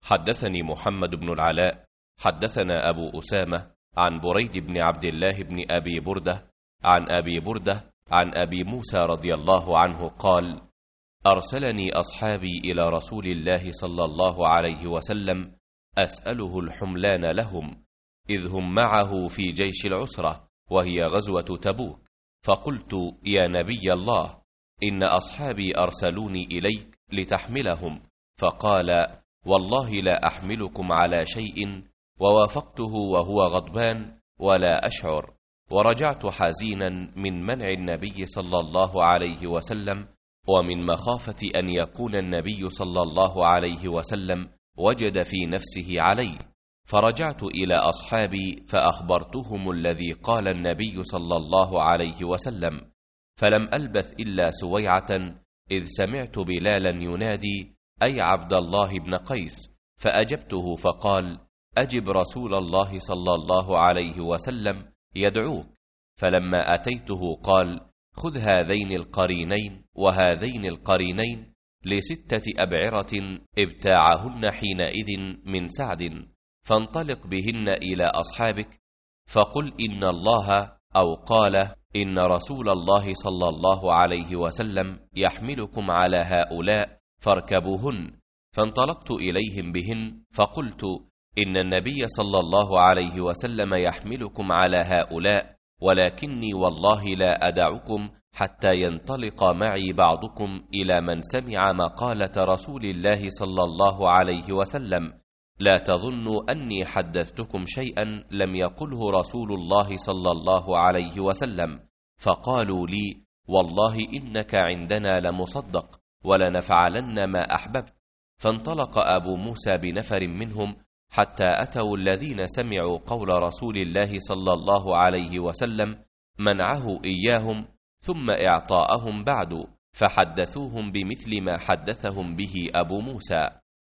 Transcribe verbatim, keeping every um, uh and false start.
حدثني محمد بن العلاء حدثنا أبو أسامة عن بريد بن عبد الله بن أبي بردة عن أبي بردة عن أبي موسى رضي الله عنه قال: أرسلني أصحابي إلى رسول الله صلى الله عليه وسلم أسأله الحملان لهم، إذ هم معه في جيش العسرة وهي غزوة تبوك، فقلت: يا نبي الله، إن أصحابي أرسلوني إليك لتحملهم، فقال: والله لا أحملكم على شيء، ووافقته وهو غضبان ولا أشعر، ورجعت حزينا من منع النبي صلى الله عليه وسلم، ومن مخافة أن يكون النبي صلى الله عليه وسلم وجد في نفسه علي، فرجعت إلى أصحابي فأخبرتهم الذي قال النبي صلى الله عليه وسلم، فلم ألبث إلا سويعة إذ سمعت بلالا ينادي: أي عبد الله بن قيس، فأجبته فقال: أجب رسول الله صلى الله عليه وسلم يدعوك. فلما أتيته قال: خذ هذين القرينين وهذين القرينين لستة أبعرة ابتاعهن حينئذ من سعد، فانطلق بهن إلى أصحابك، فقل إن الله أو قال إن رسول الله صلى الله عليه وسلم يحملكم على هؤلاء فاركبوهن. فانطلقت إليهم بهن فقلت: إن النبي صلى الله عليه وسلم يحملكم على هؤلاء، ولكني والله لا أدعكم حتى ينطلق معي بعضكم إلى من سمع مقالة رسول الله صلى الله عليه وسلم، لا تظنوا أني حدثتكم شيئا لم يقله رسول الله صلى الله عليه وسلم. فقالوا لي: والله إنك عندنا لمصدق، ولنفعلن ما أحببت. فانطلق أبو موسى بنفر منهم حتى أتوا الذين سمعوا قول رسول الله صلى الله عليه وسلم، منعه إياهم ثم إعطاءهم بعد، فحدثوهم بمثل ما حدثهم به أبو موسى.